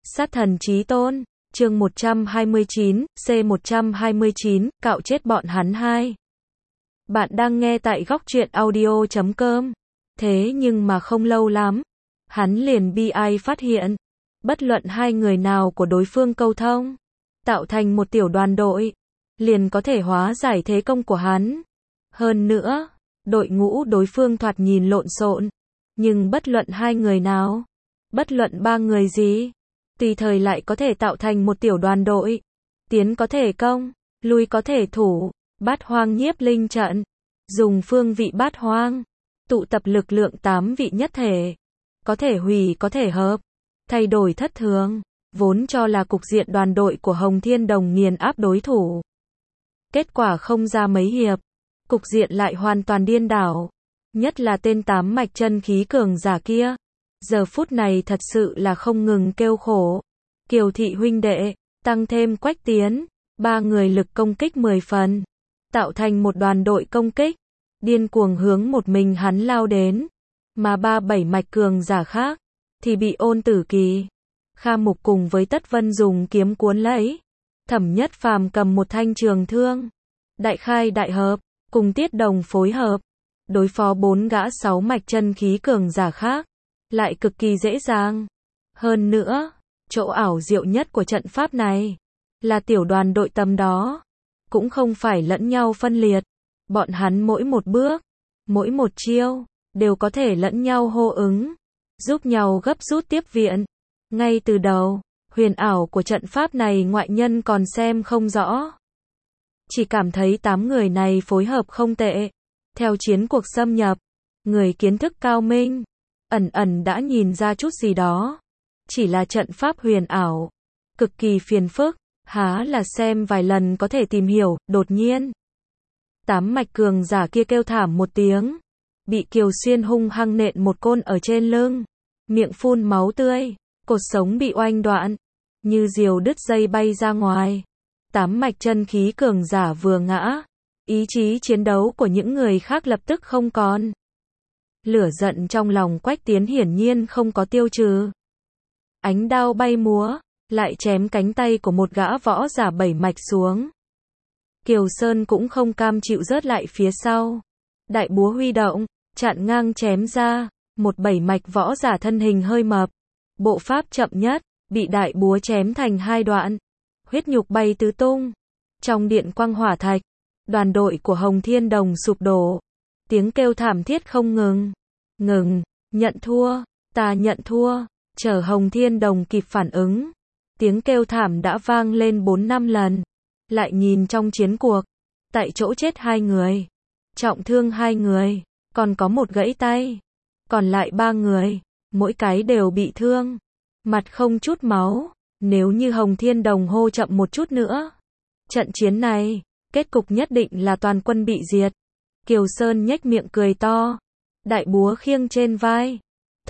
Sát thần chí tôn, chương 129, C129, cạo chết bọn hắn hai. Bạn đang nghe tại góc truyện audio.com. Thế nhưng mà không lâu lắm, hắn liền bi ai phát hiện, bất luận hai người nào của đối phương câu thông, tạo thành một tiểu đoàn đội, liền có thể hóa giải thế công của hắn. Hơn nữa, đội ngũ đối phương thoạt nhìn lộn xộn, nhưng bất luận hai người nào, bất luận ba người gì, tùy thời lại có thể tạo thành một tiểu đoàn đội, tiến có thể công, lui có thể thủ, bát hoang nhiếp linh trận, dùng phương vị bát hoang, tụ tập lực lượng 8 vị nhất thể, có thể hủy có thể hợp, thay đổi thất thường, vốn cho là cục diện đoàn đội của Hồng Thiên Đồng nghiền áp đối thủ. Kết quả không ra mấy hiệp, cục diện lại hoàn toàn điên đảo, nhất là tên 8 mạch chân khí cường giả kia. Giờ phút này thật sự là không ngừng kêu khổ. Kiều thị huynh đệ, tăng thêm Quách Tiến, ba người lực công kích 10 phần, tạo thành một đoàn đội công kích, điên cuồng hướng một mình hắn lao đến, mà 7 mạch cường giả khác thì bị Ôn Tử Kỳ, Kha Mục cùng với Tất Vân dùng kiếm cuốn lấy. Thẩm Nhất Phàm cầm một thanh trường thương, đại khai đại hợp, cùng Tiết Đồng phối hợp, đối phó 4 gã 6 mạch chân khí cường giả khác, lại cực kỳ dễ dàng. Hơn nữa, chỗ ảo diệu nhất của trận pháp này là tiểu đoàn đội tầm đó cũng không phải lẫn nhau phân liệt, bọn hắn mỗi một bước, mỗi một chiêu đều có thể lẫn nhau hô ứng, giúp nhau gấp rút tiếp viện. Ngay từ đầu, huyền ảo của trận pháp này ngoại nhân còn xem không rõ, chỉ cảm thấy 8 người này phối hợp không tệ. Theo chiến cuộc xâm nhập, người kiến thức cao minh ẩn ẩn đã nhìn ra chút gì đó. Chỉ là trận pháp huyền ảo, cực kỳ phiền phức, há là xem vài lần có thể tìm hiểu. Đột nhiên, 8 mạch cường giả kia kêu thảm một tiếng, bị Kiều Xuyên hung hăng nện một côn ở trên lưng, miệng phun máu tươi, cột sống bị oanh đoạn, như diều đứt dây bay ra ngoài. 8 mạch chân khí cường giả vừa ngã, ý chí chiến đấu của những người khác lập tức không còn. Lửa giận trong lòng Quách Tiến hiển nhiên không có tiêu trừ. Ánh đao bay múa, lại chém cánh tay của một gã võ giả 7 mạch xuống. Kiều Sơn cũng không cam chịu rớt lại phía sau. Đại búa huy động, chặn ngang chém ra, một 7 mạch võ giả thân hình hơi mập, bộ pháp chậm nhất, bị đại búa chém thành hai đoạn, huyết nhục bay tứ tung. Trong điện quang hỏa thạch, đoàn đội của Hồng Thiên Đồng sụp đổ, tiếng kêu thảm thiết không ngừng. Ngừng, nhận thua, ta nhận thua. Chờ Hồng Thiên Đồng kịp phản ứng, tiếng kêu thảm đã vang lên 4-5 lần. Lại nhìn trong chiến cuộc, tại chỗ chết 2 người, trọng thương 2 người, còn có một gãy tay, còn lại 3 người, mỗi cái đều bị thương, mặt không chút máu. Nếu như Hồng Thiên Đồng hô chậm một chút nữa, trận chiến này, kết cục nhất định là toàn quân bị diệt. Kiều Sơn nhếch miệng cười to, đại búa khiêng trên vai.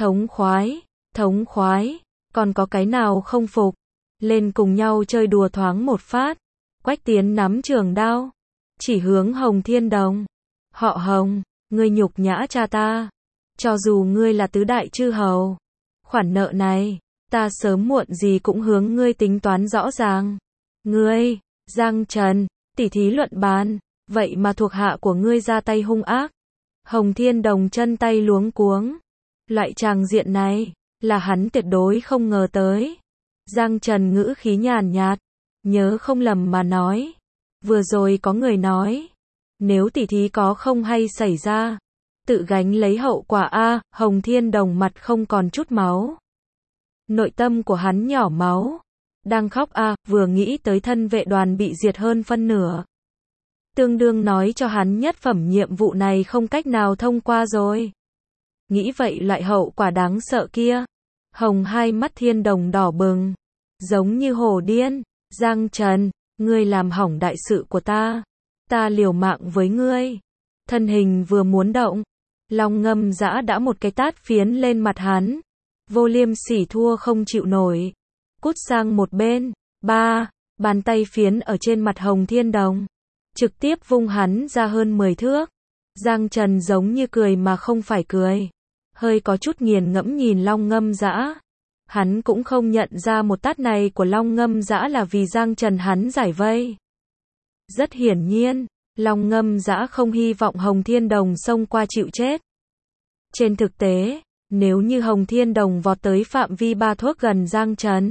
Thống khoái, còn có cái nào không phục, lên cùng nhau chơi đùa thoáng một phát. Quách Tiến nắm trường đao, chỉ hướng Hồng Thiên Đồng. Họ Hồng, ngươi nhục nhã cha ta, cho dù ngươi là tứ đại chư hầu, khoản nợ này, ta sớm muộn gì cũng hướng ngươi tính toán rõ ràng. Ngươi, Giang Trần, tỉ thí luận bàn, vậy mà thuộc hạ của ngươi ra tay hung ác. Hồng Thiên Đồng chân tay luống cuống. Loại tràng diện này, là hắn tuyệt đối không ngờ tới. Giang Trần ngữ khí nhàn nhạt, nhớ không lầm mà nói. Vừa rồi có người nói, nếu tỉ thí có không hay xảy ra, tự gánh lấy hậu quả a. Hồng Thiên Đồng mặt không còn chút máu. Nội tâm của hắn nhỏ máu, đang khóc a, vừa nghĩ tới thân vệ đoàn bị diệt hơn phân nửa. Tương đương nói cho hắn nhất phẩm nhiệm vụ này không cách nào thông qua rồi. Nghĩ vậy loại hậu quả đáng sợ kia. Hồng hai mắt Thiên Đồng đỏ bừng, giống như hổ điên. Giang Trần, ngươi làm hỏng đại sự của ta. Ta liều mạng với ngươi. Thân hình vừa muốn động, Long Ngâm Dã đã một cái tát phiến lên mặt hắn. Vô Liêm Sỉ thua không chịu nổi, cút sang một bên. Bàn tay phiến ở trên mặt Hồng Thiên Đồng, trực tiếp vung hắn ra hơn 10 thước. Giang Trần giống như cười mà không phải cười, hơi có chút nghiền ngẫm nhìn Long Ngâm Dã. Hắn cũng không nhận ra một tát này của Long Ngâm Dã là vì Giang Trần hắn giải vây. Rất hiển nhiên, Long Ngâm Dã không hy vọng Hồng Thiên Đồng xông qua chịu chết. Trên thực tế, nếu như Hồng Thiên Đồng vọt tới phạm vi 3 thước gần Giang Trần,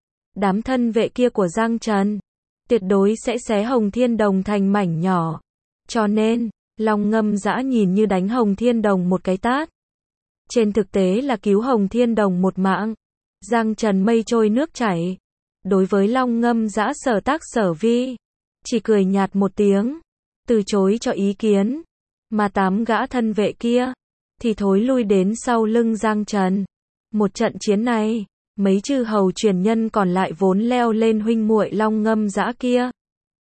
đám thân vệ kia của Giang Trần tuyệt đối sẽ xé Hồng Thiên Đồng thành mảnh nhỏ. Cho nên, Long Ngâm Dã nhìn như đánh Hồng Thiên Đồng một cái tát. Trên thực tế là cứu Hồng Thiên Đồng một mạng. Giang Trần mây trôi nước chảy. Đối với Long Ngâm Dã sở tác sở vi, chỉ cười nhạt một tiếng, từ chối cho ý kiến. Mà 8 gã thân vệ kia thì thối lui đến sau lưng Giang Trần. Một trận chiến này, mấy chư hầu truyền nhân còn lại vốn leo lên huynh muội Long Ngâm Dã kia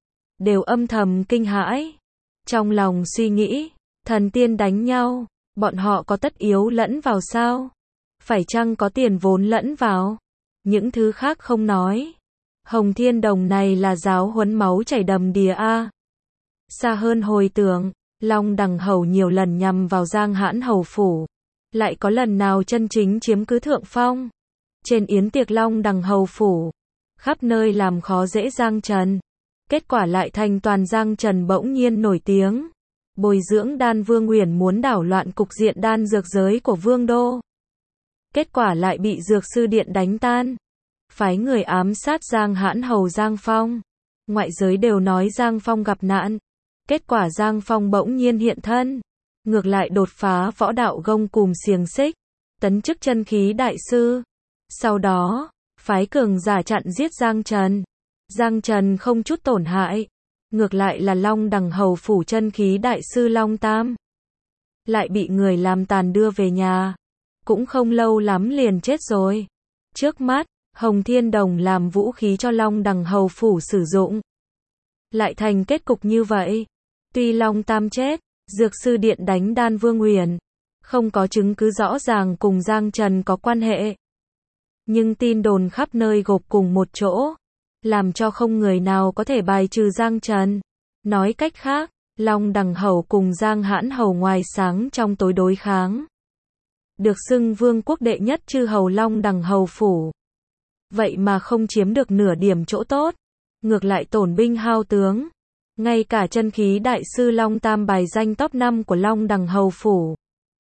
đều âm thầm kinh hãi. Trong lòng suy nghĩ, thần tiên đánh nhau, bọn họ có tất yếu lẫn vào sao? Phải chăng có tiền vốn lẫn vào? Những thứ khác không nói. Hồng Thiên Đồng này là giáo huấn máu chảy đầm đìa a. Xa hơn hồi tưởng, Long Đằng Hầu nhiều lần nhằm vào Giang Hãn Hầu phủ, lại có lần nào chân chính chiếm cứ thượng phong. Trên yến tiệc Long Đằng Hầu phủ, khắp nơi làm khó dễ Giang Trần. Kết quả lại thành toàn Giang Trần bỗng nhiên nổi tiếng. Bồi dưỡng Đan Vương Uyển muốn đảo loạn cục diện đan dược giới của Vương đô. Kết quả lại bị Dược Sư Điện đánh tan. Phái người ám sát Giang Hãn Hầu Giang Phong. Ngoại giới đều nói Giang Phong gặp nạn. Kết quả Giang Phong bỗng nhiên hiện thân. Ngược lại đột phá võ đạo gông cùm xiềng xích. Tấn chức chân khí đại sư. Sau đó, phái cường giả chặn giết Giang Trần. Giang Trần không chút tổn hại. Ngược lại là Long Đằng Hầu phủ chân khí đại sư Long Tam lại bị người làm tàn đưa về nhà. Cũng không lâu lắm liền chết rồi. Trước mắt, Hồng Thiên Đồng làm vũ khí cho Long Đằng Hầu phủ sử dụng. Lại thành kết cục như vậy. Tuy Long Tam chết, Dược Sư Điện đánh Đan Vương Uyển, không có chứng cứ rõ ràng cùng Giang Trần có quan hệ. Nhưng tin đồn khắp nơi gộp cùng một chỗ, làm cho không người nào có thể bài trừ Giang Trần. Nói cách khác, Long Đằng Hầu cùng Giang Hãn Hầu ngoài sáng trong tối đối kháng. Được xưng vương quốc đệ nhất chư hầu Long Đằng Hầu phủ. Vậy mà không chiếm được nửa điểm chỗ tốt. Ngược lại tổn binh hao tướng. Ngay cả chân khí đại sư Long Tam bài danh top 5 của Long Đằng Hầu phủ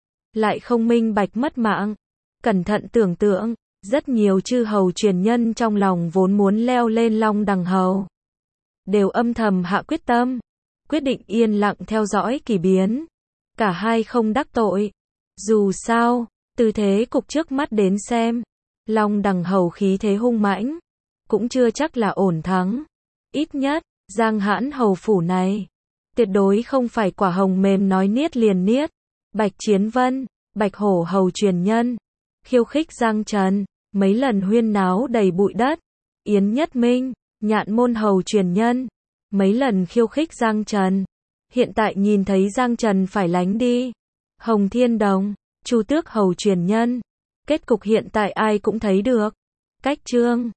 lại không minh bạch mất mạng. Cẩn thận tưởng tượng, rất nhiều chư hầu truyền nhân trong lòng vốn muốn leo lên Long Đằng Hầu đều âm thầm hạ quyết tâm, quyết định yên lặng theo dõi kỳ biến. Cả hai không đắc tội. Dù sao, từ thế cục trước mắt đến xem, Long Đằng Hầu khí thế hung mãnh, cũng chưa chắc là ổn thắng. Ít nhất, Giang Hãn Hầu phủ này tuyệt đối không phải quả hồng mềm nói niết liền niết. Bạch Chiến Vân, Bạch Hổ Hầu truyền nhân khiêu khích Giang Trần, mấy lần huyên náo đầy bụi đất. Yến Nhất Minh, Nhạn Môn Hầu truyền nhân, mấy lần khiêu khích Giang Trần. Hiện tại nhìn thấy Giang Trần phải lánh đi. Hồng Thiên Đồng, Chu Tước Hầu truyền nhân. Kết cục hiện tại ai cũng thấy được. Cách chương